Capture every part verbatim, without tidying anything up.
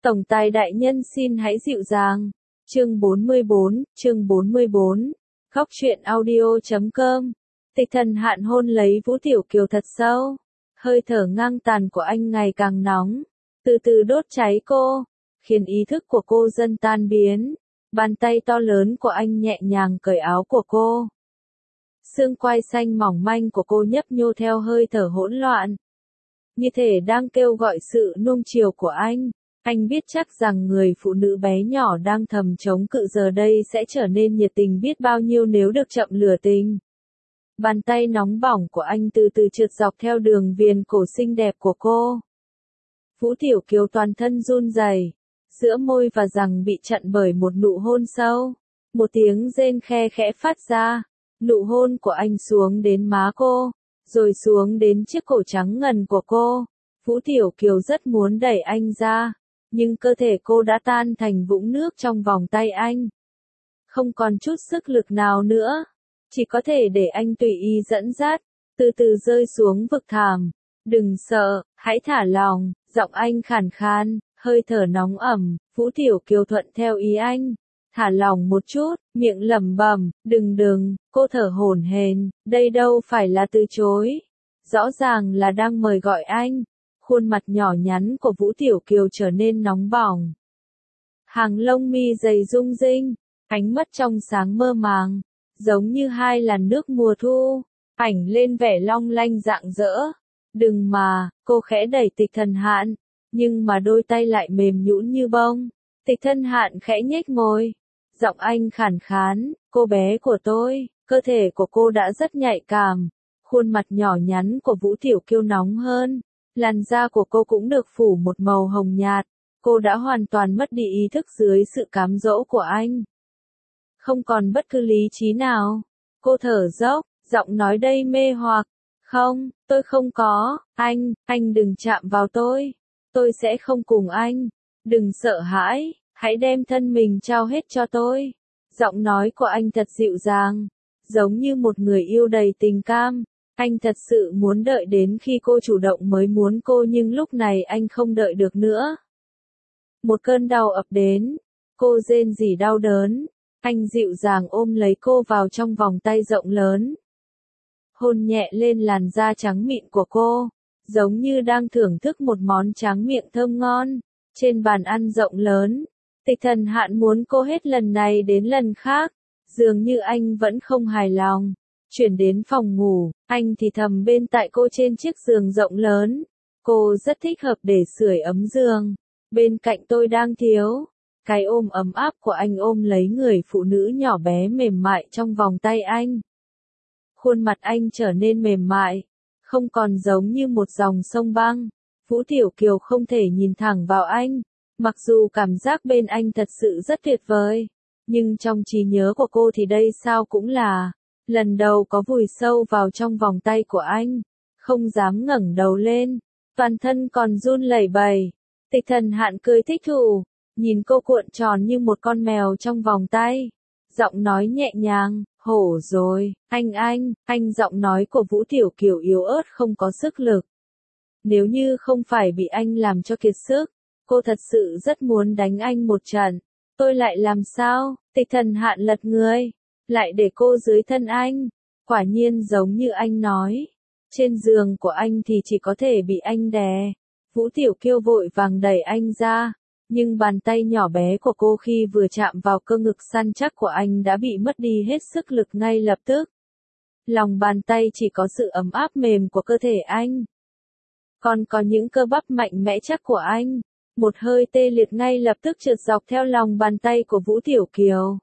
Tổng tài đại nhân xin hãy dịu dàng. Chương bốn mươi bốn, chương bốn mươi bốn. Khóc chuyện audio chấm com. Tịch Thần Hạn hôn lấy Vũ Tiểu Kiều thật sâu. Hơi thở ngang tàn của anh ngày càng nóng, từ từ đốt cháy cô, khiến ý thức của cô dần tan biến. Bàn tay to lớn của anh nhẹ nhàng cởi áo của cô. Xương quai xanh mỏng manh của cô nhấp nhô theo hơi thở hỗn loạn, như thể đang kêu gọi sự nuông chiều của anh. Anh biết chắc rằng người phụ nữ bé nhỏ đang thầm chống cự giờ đây sẽ trở nên nhiệt tình biết bao nhiêu nếu được chậm lửa tình. Bàn tay nóng bỏng của anh từ từ trượt dọc theo đường viền cổ xinh đẹp của cô. Vũ Tiểu Kiều toàn thân run rẩy, giữa môi và răng bị chặn bởi một nụ hôn sâu. Một tiếng rên khe khẽ phát ra, nụ hôn của anh xuống đến má cô, rồi xuống đến chiếc cổ trắng ngần của cô. Vũ Tiểu Kiều rất muốn đẩy anh ra, nhưng cơ thể cô đã tan thành vũng nước trong vòng tay anh. Không còn chút sức lực nào nữa, chỉ có thể để anh tùy ý dẫn dắt, từ từ rơi xuống vực thẳm. Đừng sợ, hãy thả lòng, giọng anh khàn khàn, hơi thở nóng ẩm. Vũ Tiểu Kiều thuận theo ý anh, thả lòng một chút, miệng lẩm bẩm, đừng đừng, cô thở hổn hển, đây đâu phải là từ chối, rõ ràng là đang mời gọi anh. Khuôn mặt nhỏ nhắn của Vũ Tiểu Kiều trở nên nóng bỏng. Hàng lông mi dày rung rinh, ánh mắt trong sáng mơ màng, giống như hai làn nước mùa thu, ảnh lên vẻ long lanh rạng rỡ. Đừng mà, cô khẽ đẩy Tịch Thần Hạn, nhưng mà đôi tay lại mềm nhũn như bông. Tịch Thần Hạn khẽ nhếch môi, giọng anh khàn khàn, cô bé của tôi, cơ thể của cô đã rất nhạy cảm. Khuôn mặt nhỏ nhắn của Vũ Tiểu Kiều nóng hơn. Làn da của cô cũng được phủ một màu hồng nhạt, cô đã hoàn toàn mất đi ý thức dưới sự cám dỗ của anh. Không còn bất cứ lý trí nào. Cô thở dốc, giọng nói đầy mê hoặc. Không, tôi không có, anh, anh đừng chạm vào tôi. Tôi sẽ không cùng anh. Đừng sợ hãi, hãy đem thân mình trao hết cho tôi. Giọng nói của anh thật dịu dàng, giống như một người yêu đầy tình cam. Anh thật sự muốn đợi đến khi cô chủ động mới muốn cô, nhưng lúc này anh không đợi được nữa. Một cơn đau ập đến, cô rên rỉ đau đớn. Anh dịu dàng ôm lấy cô vào trong vòng tay rộng lớn, hôn nhẹ lên làn da trắng mịn của cô, giống như đang thưởng thức một món tráng miệng thơm ngon. Trên bàn ăn rộng lớn, Tịch Thần Hạn muốn cô hết lần này đến lần khác, dường như anh vẫn không hài lòng. Chuyển đến phòng ngủ, anh thì thầm bên tai cô trên chiếc giường rộng lớn. Cô rất thích hợp để sưởi ấm giường. Bên cạnh tôi đang thiếu. Cái ôm ấm áp của anh ôm lấy người phụ nữ nhỏ bé mềm mại trong vòng tay anh. Khuôn mặt anh trở nên mềm mại, không còn giống như một dòng sông băng. Vũ Tiểu Kiều không thể nhìn thẳng vào anh. Mặc dù cảm giác bên anh thật sự rất tuyệt vời, nhưng trong trí nhớ của cô thì đây sao cũng là lần đầu có vùi sâu vào trong vòng tay của anh, không dám ngẩng đầu lên, toàn thân còn run lẩy bẩy. Tịch Thần Hạn cười thích thú, nhìn cô cuộn tròn như một con mèo trong vòng tay, giọng nói nhẹ nhàng, hổ rồi, anh anh, anh. Giọng nói của Vũ Tiểu Kiều yếu ớt không có sức lực. Nếu như không phải bị anh làm cho kiệt sức, cô thật sự rất muốn đánh anh một trận. Tôi lại làm sao? Tịch Thần Hạn lật người, lại để cô dưới thân anh. Quả nhiên giống như anh nói, trên giường của anh thì chỉ có thể bị anh đè. Vũ Tiểu Kiều vội vàng đẩy anh ra, nhưng bàn tay nhỏ bé của cô khi vừa chạm vào cơ ngực săn chắc của anh đã bị mất đi hết sức lực ngay lập tức. Lòng bàn tay chỉ có sự ấm áp mềm của cơ thể anh, còn có những cơ bắp mạnh mẽ chắc của anh. Một hơi tê liệt ngay lập tức trượt dọc theo lòng bàn tay của Vũ Tiểu Kiều,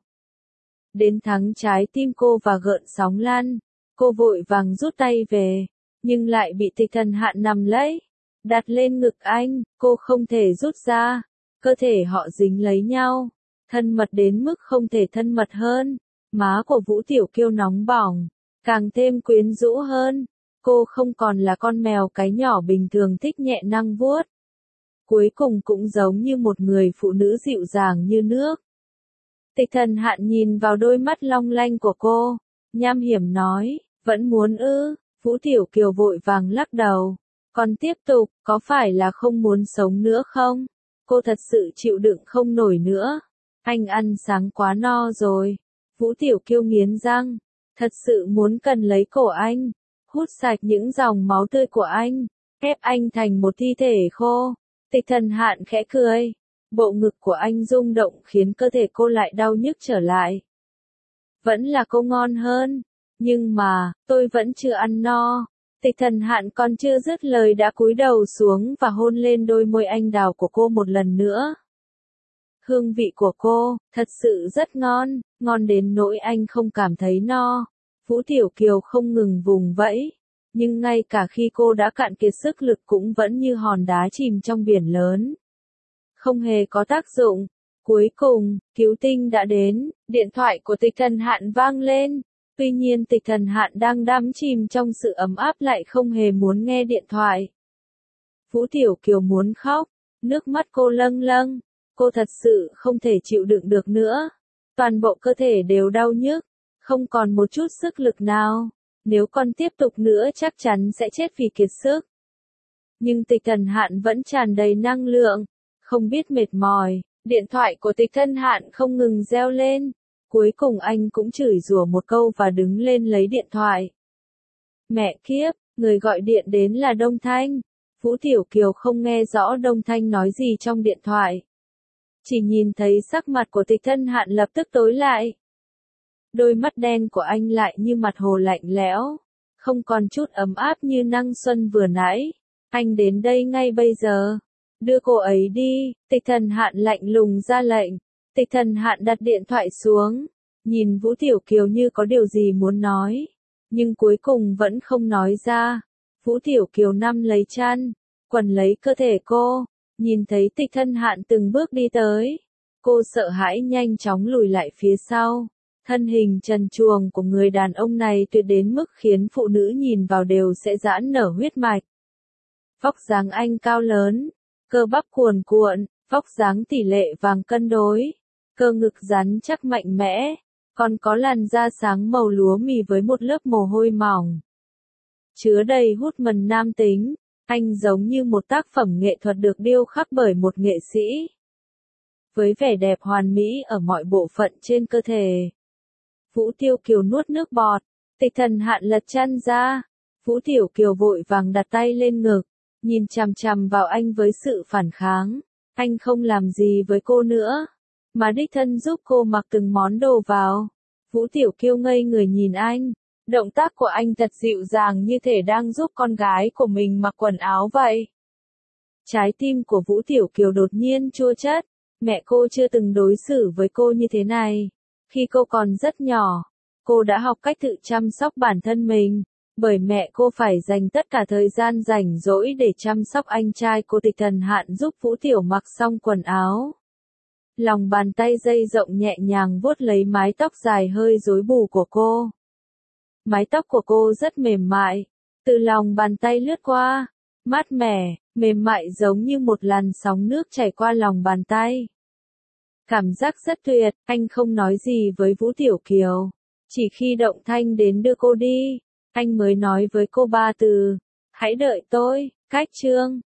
đến thắng trái tim cô và gợn sóng lan. Cô vội vàng rút tay về, nhưng lại bị Tịch Thần Hạn nắm lấy, đặt lên ngực anh. Cô không thể rút ra, cơ thể họ dính lấy nhau, thân mật đến mức không thể thân mật hơn. Má của Vũ Tiểu Kiều nóng bỏng, càng thêm quyến rũ hơn. Cô không còn là con mèo cái nhỏ bình thường thích nhẹ năng vuốt, cuối cùng cũng giống như một người phụ nữ dịu dàng như nước. Tịch Thần Hạn nhìn vào đôi mắt long lanh của cô, nham hiểm nói, vẫn muốn ư? Vũ Tiểu Kiều vội vàng lắc đầu, còn tiếp tục, có phải là không muốn sống nữa không? cô thật sự chịu đựng không nổi nữa. Anh ăn sáng quá no rồi. Vũ Tiểu Kiêu nghiến răng, thật sự muốn cần lấy cổ anh, hút sạch những dòng máu tươi của anh, ép anh thành một thi thể khô. Tịch Thần Hạn khẽ cười, bộ ngực của anh rung động khiến cơ thể cô lại đau nhức trở lại. Vẫn là cô ngon hơn, nhưng mà, tôi vẫn chưa ăn no. Tịch Thần Hạn còn chưa dứt lời đã cúi đầu xuống và hôn lên đôi môi anh đào của cô một lần nữa. Hương vị của cô, thật sự rất ngon, ngon đến nỗi anh không cảm thấy no. Vũ Tiểu Kiều không ngừng vùng vẫy, nhưng ngay cả khi cô đã cạn kiệt sức lực cũng vẫn như hòn đá chìm trong biển lớn. Không hề có tác dụng. Cuối cùng, cứu tinh đã đến, điện thoại của Tịch Thần Hạn vang lên. Tuy nhiên Tịch Thần Hạn đang đắm chìm trong sự ấm áp lại không hề muốn nghe điện thoại. Vũ Tiểu Kiều muốn khóc, nước mắt cô lâng lâng. Cô thật sự không thể chịu đựng được nữa. Toàn bộ cơ thể đều đau nhức, không còn một chút sức lực nào. Nếu còn tiếp tục nữa chắc chắn sẽ chết vì kiệt sức. Nhưng Tịch Thần Hạn vẫn tràn đầy năng lượng, không biết mệt mỏi. Điện thoại của Tịch Thần Hạn không ngừng reo lên. Cuối cùng anh cũng chửi rủa một câu và đứng lên lấy điện thoại. Mẹ kiếp, người gọi điện đến là Đông Thanh. Vũ Tiểu Kiều không nghe rõ Đông Thanh nói gì trong điện thoại. Chỉ nhìn thấy sắc mặt của Tịch Thần Hạn lập tức tối lại. Đôi mắt đen của anh lại như mặt hồ lạnh lẽo, không còn chút ấm áp như năng xuân vừa nãy. Anh đến đây ngay bây giờ. Đưa cô ấy đi. Tịch Thần Hạn lạnh lùng ra lệnh. Tịch Thần Hạn đặt điện thoại xuống, nhìn Vũ Tiểu Kiều như có điều gì muốn nói, nhưng cuối cùng vẫn không nói ra. Vũ Tiểu Kiều nắm lấy chăn, quần lấy cơ thể cô, nhìn thấy Tịch Thần Hạn từng bước đi tới. Cô sợ hãi nhanh chóng lùi lại phía sau. Thân hình trần truồng của người đàn ông này tuyệt đến mức khiến phụ nữ nhìn vào đều sẽ giãn nở huyết mạch. Vóc dáng anh cao lớn, cơ bắp cuồn cuộn, vóc dáng tỷ lệ vàng cân đối, cơ ngực rắn chắc mạnh mẽ, còn có làn da sáng màu lúa mì với một lớp mồ hôi mỏng. Chứa đầy hút mần nam tính, anh giống như một tác phẩm nghệ thuật được điêu khắc bởi một nghệ sĩ. Với vẻ đẹp hoàn mỹ ở mọi bộ phận trên cơ thể. Vũ Tiểu Kiều nuốt nước bọt, Tịch Thần Hạn lật chăn ra. Vũ Tiểu Kiều vội vàng đặt tay lên ngực, nhìn chằm chằm vào anh với sự phản kháng. Anh không làm gì với cô nữa, mà đích thân giúp cô mặc từng món đồ vào. Vũ Tiểu Kiều ngây người nhìn anh, động tác của anh thật dịu dàng như thể đang giúp con gái của mình mặc quần áo vậy. Trái tim của Vũ Tiểu Kiều đột nhiên chua chát, mẹ cô chưa từng đối xử với cô như thế này. Khi cô còn rất nhỏ, cô đã học cách tự chăm sóc bản thân mình, bởi mẹ cô phải dành tất cả thời gian rảnh rỗi để chăm sóc anh trai cô. Tịch Thần Hạn giúp Vũ Tiểu mặc xong quần áo. Lòng bàn tay dây rộng nhẹ nhàng vuốt lấy mái tóc dài hơi rối bù của cô. Mái tóc của cô rất mềm mại, từ lòng bàn tay lướt qua, mát mẻ, mềm mại giống như một làn sóng nước chảy qua lòng bàn tay. Cảm giác rất tuyệt, anh không nói gì với Vũ Tiểu Kiều. Chỉ khi Động Thanh đến đưa cô đi, anh mới nói với cô ba từ, hãy đợi tôi. Cách chương